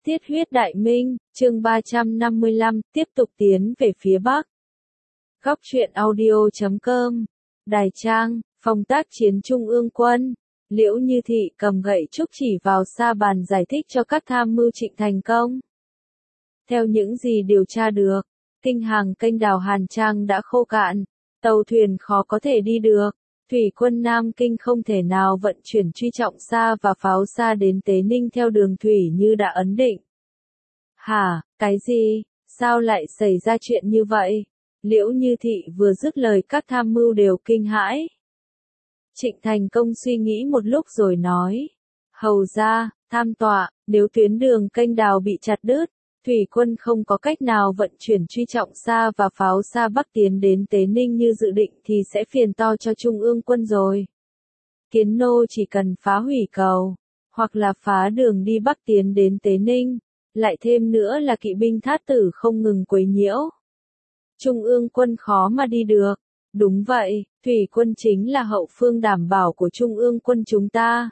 Tiết huyết đại minh, chương 355, tiếp tục tiến về phía Bắc. Góc truyện audio.com, Đài Trang, phòng tác chiến Trung ương quân. Liễu Như Thị cầm gậy trúc chỉ vào sa bàn giải thích cho các tham mưu Trịnh thành công. Theo những gì điều tra được, kinh hàng kênh đào Hàn Trang đã khô cạn, tàu thuyền khó có thể đi được. Thủy quân Nam Kinh không thể nào vận chuyển truy trọng xa và pháo xa đến Tế Ninh theo đường thủy như đã ấn định. Hả, cái gì? Sao lại xảy ra chuyện như vậy? Liễu Như Thị vừa dứt lời các tham mưu đều kinh hãi. Trịnh Thành Công suy nghĩ một lúc rồi nói. Hầu ra, tham tọa, nếu tuyến đường kênh đào bị chặt đứt, thủy quân không có cách nào vận chuyển truy trọng xa và pháo xa Bắc tiến đến Tế Ninh như dự định thì sẽ phiền to cho Trung ương quân rồi. Kiến nô chỉ cần phá hủy cầu, hoặc là phá đường đi Bắc tiến đến Tế Ninh, lại thêm nữa là kỵ binh thát tử không ngừng quấy nhiễu. Trung ương quân khó mà đi được. Đúng vậy, thủy quân chính là hậu phương đảm bảo của Trung ương quân chúng ta.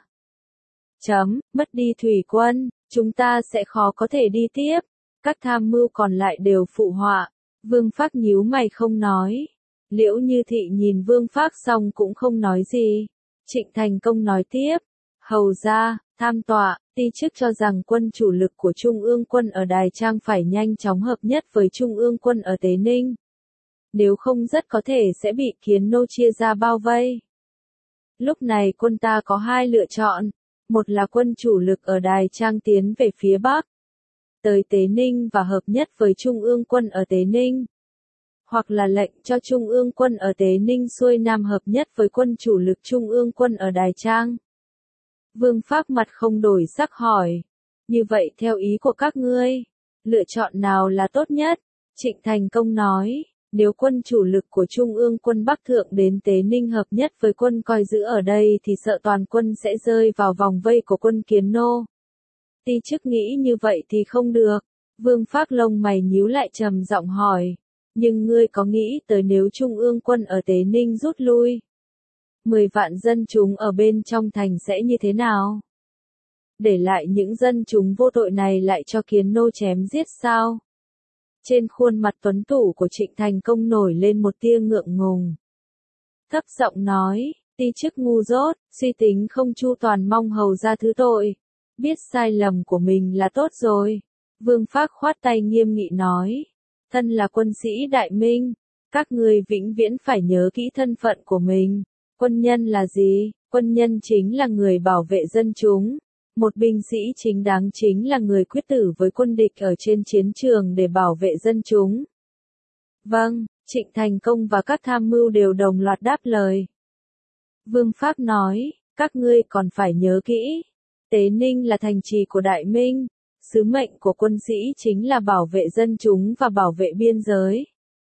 Mất đi thủy quân, chúng ta sẽ khó có thể đi tiếp. Các tham mưu còn lại đều phụ họa. Vương Phác nhíu mày không nói. Liễu Như Thị nhìn Vương Phác xong cũng không nói gì. Trịnh Thành Công nói tiếp. Hầu ra, tham tọa, ti chức cho rằng quân chủ lực của Trung ương quân ở Đài Trang phải nhanh chóng hợp nhất với Trung ương quân ở Tế Ninh. Nếu không rất có thể sẽ bị Kiến nô chia ra bao vây. Lúc này quân ta có hai lựa chọn. Một là quân chủ lực ở Đài Trang tiến về phía Bắc, tới Tế Ninh và hợp nhất với Trung ương quân ở Tế Ninh. Hoặc là lệnh cho Trung ương quân ở Tế Ninh xuôi Nam hợp nhất với quân chủ lực Trung ương quân ở Đài Trang. Vương Phác mặt không đổi sắc hỏi. Như vậy theo ý của các ngươi, lựa chọn nào là tốt nhất? Trịnh Thành Công nói. Nếu quân chủ lực của Trung ương quân Bắc Thượng đến Tế Ninh hợp nhất với quân coi giữ ở đây thì sợ toàn quân sẽ rơi vào vòng vây của quân Kiến nô. Ti chức nghĩ như vậy thì không được. Vương Phác lông mày nhíu lại trầm giọng hỏi. Nhưng ngươi có nghĩ tới nếu Trung ương quân ở Tế Ninh rút lui, 10 vạn dân chúng ở bên trong thành sẽ như thế nào? Để lại những dân chúng vô tội này lại cho Kiến nô chém giết sao? Trên khuôn mặt tuấn tú của Trịnh Thành Công nổi lên một tia ngượng ngùng. Thấp giọng nói, ti chức ngu dốt, suy tính không chu toàn mong hầu ra thứ tội. Biết sai lầm của mình là tốt rồi. Vương Phác khoát tay nghiêm nghị nói. Thân là quân sĩ đại minh, các ngươi vĩnh viễn phải nhớ kỹ thân phận của mình. Quân nhân là gì? Quân nhân chính là người bảo vệ dân chúng. Một binh sĩ chính đáng chính là người quyết tử với quân địch ở trên chiến trường để bảo vệ dân chúng. Vâng, Trịnh Thành Công và các tham mưu đều đồng loạt đáp lời. Vương Phác nói, các ngươi còn phải nhớ kỹ. Tế Ninh là thành trì của Đại Minh. Sứ mệnh của quân sĩ chính là bảo vệ dân chúng và bảo vệ biên giới.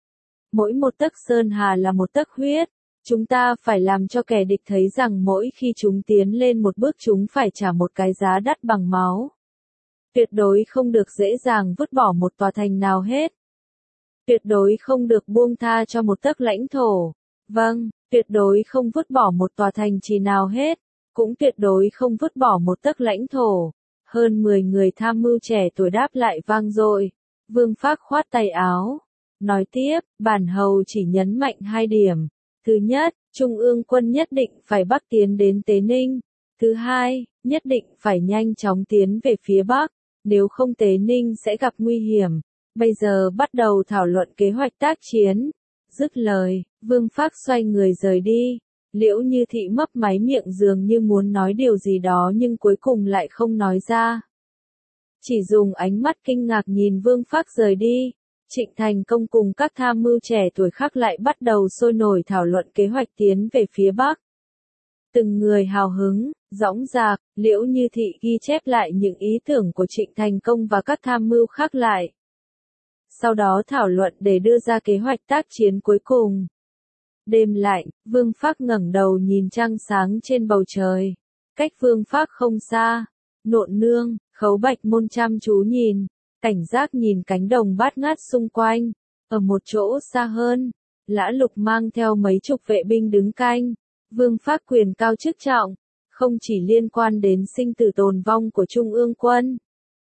Mỗi một tấc sơn hà là một tấc huyết. Chúng ta phải làm cho kẻ địch thấy rằng mỗi khi chúng tiến lên một bước chúng phải trả một cái giá đắt bằng máu. Tuyệt đối không được dễ dàng vứt bỏ một tòa thành nào hết. Tuyệt đối không được buông tha cho một tấc lãnh thổ. Vâng, tuyệt đối không vứt bỏ một tòa thành trì nào hết. Cũng tuyệt đối không vứt bỏ một tấc lãnh thổ. Hơn 10 người tham mưu trẻ tuổi đáp lại vang dội. Vương Phác khoát tay áo. Nói tiếp, bản hầu chỉ nhấn mạnh 2 điểm. Thứ nhất, Trung ương quân nhất định phải Bắc tiến đến Tế Ninh. Thứ hai, nhất định phải nhanh chóng tiến về phía Bắc. Nếu không Tế Ninh sẽ gặp nguy hiểm. Bây giờ bắt đầu thảo luận kế hoạch tác chiến. Dứt lời, Vương Phác xoay người rời đi. Liễu Như Thị mấp máy miệng dường như muốn nói điều gì đó nhưng cuối cùng lại không nói ra. Chỉ dùng ánh mắt kinh ngạc nhìn Vương Phác rời đi. Trịnh Thành Công cùng các tham mưu trẻ tuổi khác lại bắt đầu sôi nổi thảo luận kế hoạch tiến về phía Bắc. Từng người hào hứng, dõng dạc, Liễu Như Thị ghi chép lại những ý tưởng của Trịnh Thành Công và các tham mưu khác lại. Sau đó thảo luận để đưa ra kế hoạch tác chiến cuối cùng. Đêm lạnh, Vương Phác ngẩng đầu nhìn trăng sáng trên bầu trời. Cách Vương Phác không xa, Nộn Nương, Khấu Bạch Môn chăm chú nhìn, cảnh giác nhìn cánh đồng bát ngát xung quanh. Ở một chỗ xa hơn, Lã Lục mang theo mấy chục vệ binh đứng canh. Vương Phác quyền cao chức trọng, không chỉ liên quan đến sinh tử tồn vong của Trung ương quân.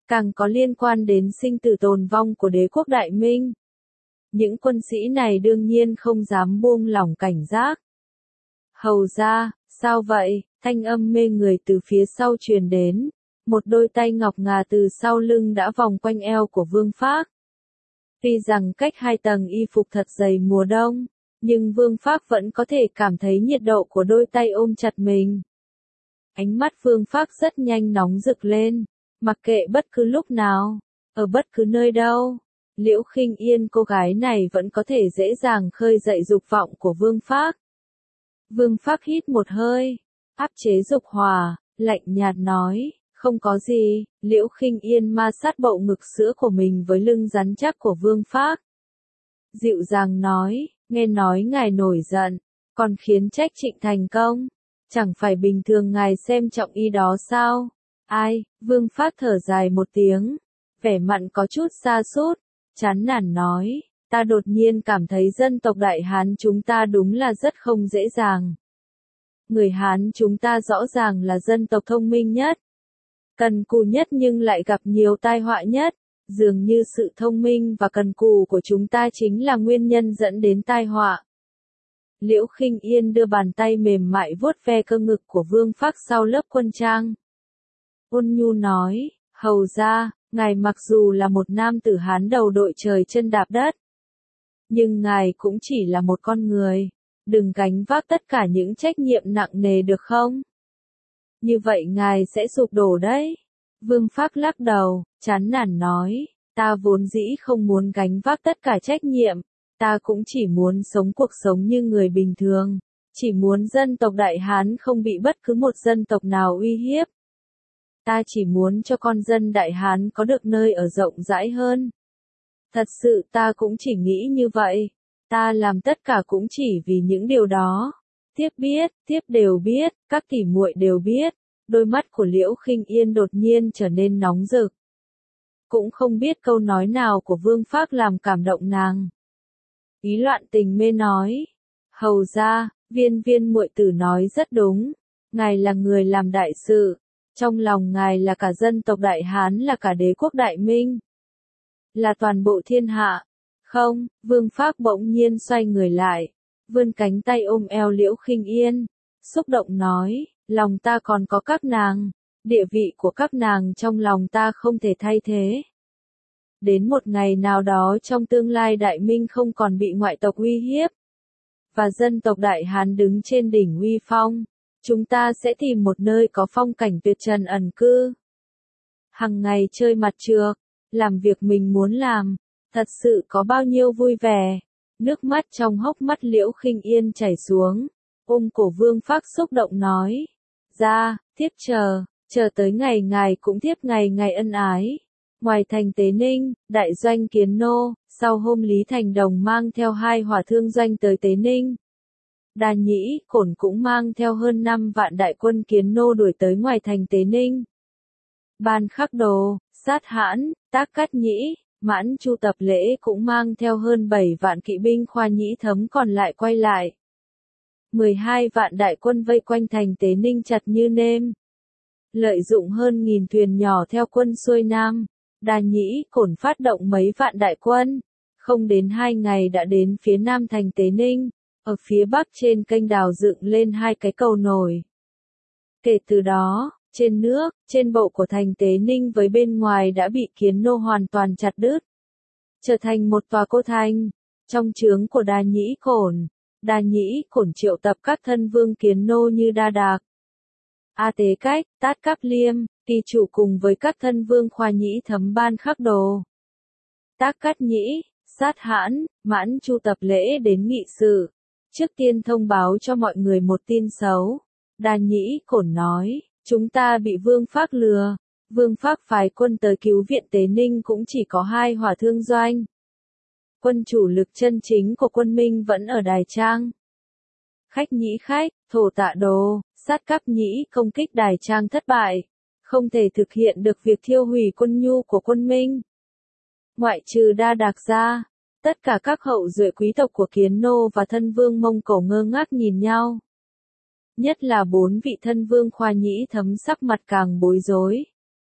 càng có liên quan đến sinh tử tồn vong của đế quốc Đại Minh. Những quân sĩ này đương nhiên không dám buông lỏng cảnh giác. Hầu ra, sao vậy? Thanh âm mê người từ phía sau truyền đến. Một đôi tay ngọc ngà từ sau lưng đã vòng quanh eo của Vương Phác. Tuy rằng cách hai tầng y phục thật dày mùa đông, nhưng Vương Phác vẫn có thể cảm thấy nhiệt độ của đôi tay ôm chặt mình. Ánh mắt Vương Phác rất nhanh nóng rực lên, mặc kệ bất cứ lúc nào, ở bất cứ nơi đâu, Liễu Khinh Yên cô gái này vẫn có thể dễ dàng khơi dậy dục vọng của Vương Phác. Vương Phác hít một hơi, áp chế dục hỏa, lạnh nhạt nói, không có gì. Liễu Khinh Yên ma sát bậu ngực sữa của mình với lưng rắn chắc của Vương Phác. Dịu dàng nói, nghe nói ngài nổi giận, còn khiến trách Trịnh thành công. Chẳng phải bình thường ngài xem trọng y đó sao? Ai? Vương Phác thở dài một tiếng, vẻ mặt có chút sa sút, chán nản nói, ta đột nhiên cảm thấy dân tộc Đại Hán chúng ta đúng là rất không dễ dàng. Người Hán chúng ta rõ ràng là dân tộc thông minh nhất, cần cù nhất nhưng lại gặp nhiều tai họa nhất. Dường như sự thông minh và cần cù của chúng ta chính là nguyên nhân dẫn đến tai họa. Liễu Khinh Yên đưa bàn tay mềm mại vuốt ve cơ ngực của Vương Phác sau lớp quân trang. Ôn nhu nói, hầu ra, ngài mặc dù là một nam tử Hán đầu đội trời chân đạp đất, nhưng ngài cũng chỉ là một con người, đừng gánh vác tất cả những trách nhiệm nặng nề được không? Như vậy ngài sẽ sụp đổ đấy. Vương Phác lắc đầu, chán nản nói, ta vốn dĩ không muốn gánh vác tất cả trách nhiệm, ta cũng chỉ muốn sống cuộc sống như người bình thường, chỉ muốn dân tộc Đại Hán không bị bất cứ một dân tộc nào uy hiếp. Ta chỉ muốn cho con dân Đại Hán có được nơi ở rộng rãi hơn. Thật sự ta cũng chỉ nghĩ như vậy, ta làm tất cả cũng chỉ vì những điều đó. Tiếp đều biết, các tỷ muội đều biết. Đôi mắt của Liễu Khinh Yên đột nhiên trở nên nóng rực. Cũng không biết câu nói nào của Vương Phác làm cảm động nàng. Ý loạn tình mê nói, hầu ra, viên muội tử nói rất đúng, ngài là người làm đại sự, trong lòng ngài là cả dân tộc Đại Hán, là cả đế quốc Đại Minh, là toàn bộ thiên hạ. Không, Vương Phác bỗng nhiên xoay người lại, vươn cánh tay ôm eo Liễu Khinh Yên, xúc động nói, lòng ta còn có các nàng, địa vị của các nàng trong lòng ta không thể thay thế. Đến một ngày nào đó trong tương lai Đại Minh không còn bị ngoại tộc uy hiếp, và dân tộc Đại Hán đứng trên đỉnh uy phong, chúng ta sẽ tìm một nơi có phong cảnh tuyệt trần ẩn cư. Hằng ngày chơi mặt trược, làm việc mình muốn làm, thật sự có bao nhiêu vui vẻ. Nước mắt trong hốc mắt Liễu Khinh Yên chảy xuống, ôm cổ Vương Phác xúc động nói, ra, tiếp chờ tới ngày ngài cũng tiếp ngày ân ái. Ngoài thành Tế Ninh, đại doanh Kiến Nô, sau hôm Lý Thành Đồng mang theo 2 hỏa thương doanh tới Tế Ninh, Đa Nhĩ Cổn cũng mang theo hơn 5 vạn đại quân Kiến Nô đuổi tới ngoài thành Tế Ninh. Ban Khắc Đồ, Sát Hãn, Tác Cát Nhĩ, Mãn Chu Tập Lễ cũng mang theo hơn 7 vạn kỵ binh Khoa Nhĩ Thấm còn lại quay lại. 12 vạn đại quân vây quanh thành Tế Ninh chặt như nêm. Lợi dụng hơn 1000 thuyền nhỏ theo quân xuôi nam, Đa Nhĩ Cổn phát động mấy vạn đại quân, không đến 2 ngày đã đến phía nam thành Tế Ninh, ở phía bắc trên kênh đào dựng lên 2 cái cầu nổi. Kể từ đó, trên nước, trên bộ của thành Tế Ninh với bên ngoài đã bị Kiến Nô hoàn toàn chặt đứt, trở thành một tòa cô thành. Trong trướng của Đa Nhĩ Cổn triệu tập các thân vương Kiến Nô như Đa Đạc, A Tế Cách, Tát Cáp Liêm, Kỳ Trụ cùng với các thân vương Khoa Nhĩ Thấm, Ban Khắc Đồ, Tác Cát Nhĩ, Sát Hãn, Mãn Chu Tập Lễ đến nghị sự. Trước tiên thông báo cho mọi người một tin xấu. Đa Nhĩ Cổn nói, chúng ta bị Vương Phác lừa. Vương Phác phái quân tới cứu viện Tế Ninh cũng chỉ có 2 hỏa thương doanh. Quân chủ lực chân chính của quân Minh vẫn ở Đài Trang. Khách Nhĩ Khách, Thổ Tạ Đồ, Sát Cáp Nhĩ công kích Đài Trang thất bại, không thể thực hiện được việc thiêu hủy quân nhu của quân Minh. Ngoại trừ Đa Đạc ra, tất cả các hậu duệ quý tộc của Kiến Nô và thân vương Mông Cổ ngơ ngác nhìn nhau. Nhất là 4 vị thân vương Khoa Nhĩ Thấm sắc mặt càng bối rối.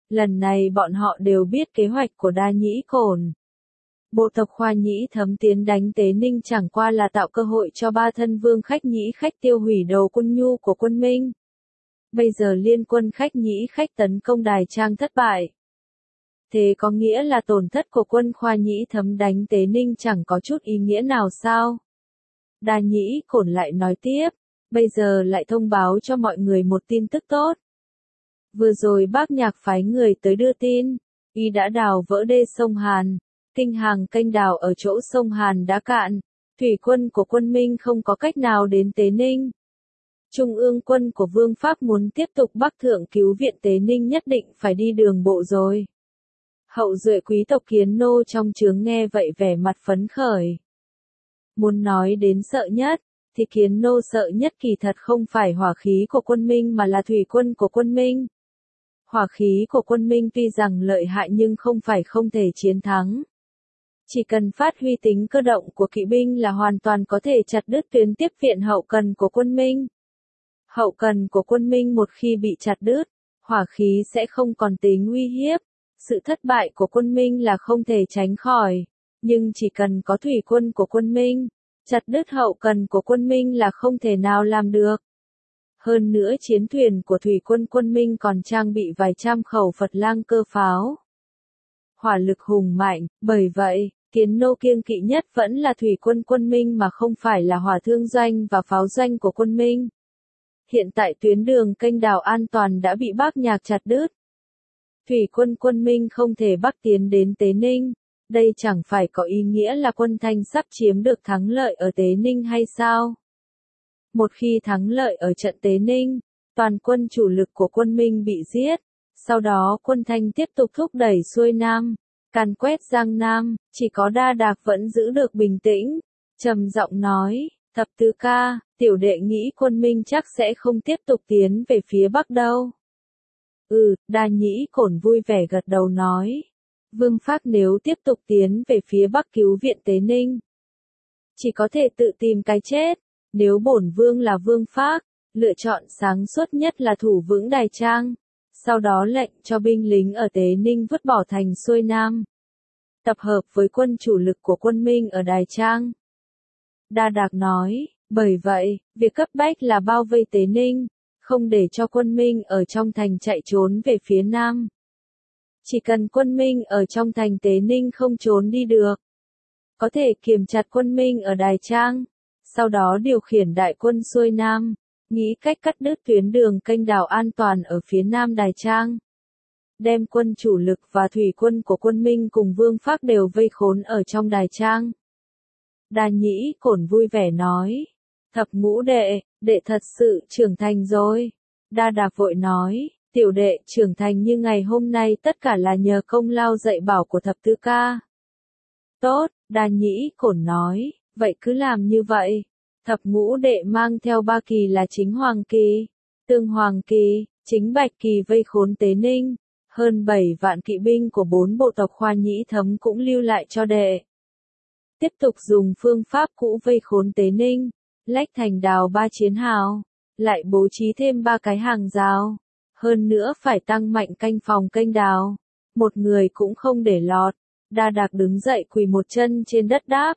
Lần này bọn họ đều biết kế hoạch của Đa Nhĩ Cổn. Bộ tộc Khoa Nhĩ Thấm tiến đánh Tế Ninh chẳng qua là tạo cơ hội cho ba thân vương Khách Nhĩ Khách tiêu hủy đầu quân nhu của quân Minh. Bây giờ liên quân Khách Nhĩ Khách tấn công Đài Trang thất bại. Thế có nghĩa là tổn thất của quân Khoa Nhĩ Thấm đánh Tế Ninh chẳng có chút ý nghĩa nào sao? Đa Nhĩ Cổn lại nói tiếp, bây giờ lại thông báo cho mọi người một tin tức tốt. Vừa rồi Bác Nhạc phái người tới đưa tin, y đã đào vỡ đê sông Hàn, kinh hàng kênh đào ở chỗ sông Hàn đã cạn, thủy quân của quân Minh không có cách nào đến Tế Ninh. Trung ương quân của Vương Pháp muốn tiếp tục bắc thượng cứu viện Tế Ninh nhất định phải đi đường bộ rồi. Hậu duệ quý tộc Kiến Nô trong trướng nghe vậy vẻ mặt phấn khởi. Muốn nói đến sợ nhất, thì Kiến Nô sợ nhất kỳ thật không phải hỏa khí của quân Minh mà là thủy quân của quân Minh. Hỏa khí của quân Minh tuy rằng lợi hại nhưng không phải không thể chiến thắng. Chỉ cần phát huy tính cơ động của kỵ binh là hoàn toàn có thể chặt đứt tuyến tiếp viện hậu cần của quân Minh. Hậu cần của quân Minh một khi bị chặt đứt, hỏa khí sẽ không còn tính uy hiếp. Sự thất bại của quân Minh là không thể tránh khỏi, nhưng chỉ cần có thủy quân của quân Minh, chặt đứt hậu cần của quân Minh là không thể nào làm được. Hơn nữa chiến thuyền của thủy quân quân Minh còn trang bị vài trăm khẩu Phật lang cơ pháo. Hỏa lực hùng mạnh, bởi vậy, Kiến Nô kiêng kỵ nhất vẫn là thủy quân quân Minh mà không phải là hỏa thương doanh và pháo doanh của quân Minh. Hiện tại tuyến đường kênh đào an toàn đã bị Bác Nhạc chặt đứt. Thủy quân quân Minh không thể bắc tiến đến Tế Ninh, đây chẳng phải có ý nghĩa là quân Thanh sắp chiếm được thắng lợi ở Tế Ninh hay sao? Một khi thắng lợi ở trận Tế Ninh, toàn quân chủ lực của quân Minh bị giết, sau đó quân Thanh tiếp tục thúc đẩy xuôi Nam, càn quét Giang Nam, chỉ có Đa Đạc vẫn giữ được bình tĩnh, trầm giọng nói, Thập Tứ Ca, tiểu đệ nghĩ quân Minh chắc sẽ không tiếp tục tiến về phía Bắc đâu. Đa Nhĩ Cổn vui vẻ gật đầu nói. Vương Phác nếu tiếp tục tiến về phía Bắc cứu viện Tế Ninh, chỉ có thể tự tìm cái chết. Nếu bổn vương là Vương Phác, lựa chọn sáng suốt nhất là thủ vững Đài Trang, sau đó lệnh cho binh lính ở Tế Ninh vứt bỏ thành xuôi Nam, tập hợp với quân chủ lực của quân Minh ở Đài Trang. Đa Đạc nói, bởi vậy, việc cấp bách là bao vây Tế Ninh, không để cho quân Minh ở trong thành chạy trốn về phía Nam. Chỉ cần quân Minh ở trong thành Tế Ninh không trốn đi được, có thể kiềm chặt quân Minh ở Đài Trang, sau đó điều khiển đại quân xuôi Nam, nghĩ cách cắt đứt tuyến đường kênh đào an toàn ở phía Nam Đài Trang. Đem quân chủ lực và thủy quân của quân Minh cùng Vương Phác đều vây khốn ở trong Đài Trang. Đa Nhĩ Cổn vui vẻ nói, Thập Ngũ đệ, đệ thật sự trưởng thành rồi. Đa Đạc vội nói, tiểu đệ trưởng thành như ngày hôm nay tất cả là nhờ công lao dạy bảo của Thập Tứ Ca. Tốt, Đa Nhĩ Cổn nói, vậy cứ làm như vậy. Thập Ngũ đệ mang theo 3 kỳ là Chính Hoàng Kỳ, Tương Hoàng Kỳ, Chính Bạch Kỳ vây khốn Tế Ninh. Hơn 7 vạn kỵ binh của 4 bộ tộc Khoa Nhĩ Thấm cũng lưu lại cho đệ. Tiếp tục dùng phương pháp cũ vây khốn Tế Ninh, lách thành đào 3 chiến hào, lại bố trí thêm 3 cái hàng rào. Hơn nữa phải tăng mạnh canh phòng kênh đào, một người cũng không để lọt. Đa Đạc đứng dậy quỳ một chân trên đất đáp,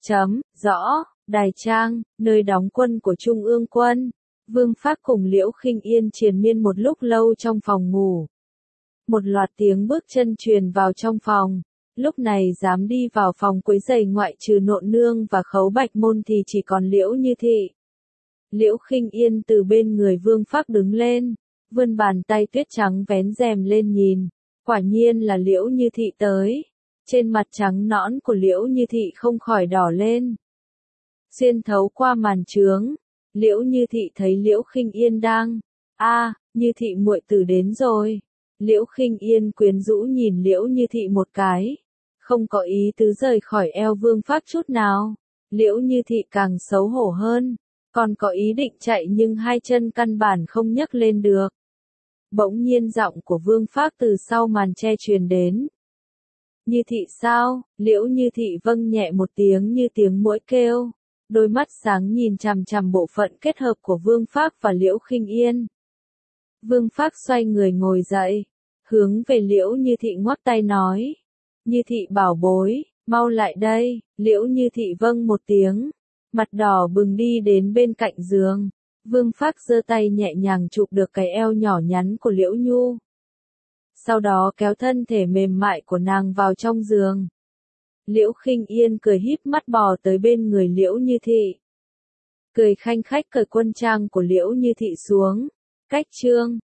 rõ, Đài Trang, nơi đóng quân của Trung ương quân. Vương Phác cùng Liễu Khinh Yên triền miên một lúc lâu trong phòng ngủ. Một loạt tiếng bước chân truyền vào trong phòng, lúc này dám đi vào phòng quấy rầy ngoại trừ Nộn Nương và Khấu Bạch Môn thì chỉ còn Liễu Như Thị. Liễu Khinh Yên từ bên người Vương Phác đứng lên, vươn bàn tay tuyết trắng vén rèm lên nhìn, quả nhiên là Liễu Như Thị tới. Trên mặt trắng nõn của Liễu Như Thị không khỏi đỏ lên. Xuyên thấu qua màn trướng, Liễu Như Thị thấy Liễu Khinh Yên đang, Như Thị muội tử đến rồi. Liễu Khinh Yên quyến rũ nhìn Liễu Như Thị một cái, không có ý tứ rời khỏi eo Vương Phác chút nào. Liễu Như Thị càng xấu hổ hơn, còn có ý định chạy nhưng hai chân căn bản không nhấc lên được. Bỗng nhiên giọng của Vương Phác từ sau màn che truyền đến. Như Thị sao? Liễu Như Thị vâng nhẹ một tiếng như tiếng muỗi kêu, đôi mắt sáng nhìn chằm chằm bộ phận kết hợp của Vương Phác và Liễu Khinh Yên. Vương Phác xoay người ngồi dậy, hướng về Liễu Như Thị ngoắc tay nói. Như Thị bảo bối, mau lại đây, Liễu Như Thị vâng một tiếng, mặt đỏ bừng đi đến bên cạnh giường. Vương Phác giơ tay nhẹ nhàng chụp được cái eo nhỏ nhắn của Liễu Nhu. Sau đó kéo thân thể mềm mại của nàng vào trong giường. Liễu Khinh Yên cười híp mắt bò tới bên người Liễu Như Thị. Cười khanh khách cởi quân trang của Liễu Như Thị xuống. Cách chương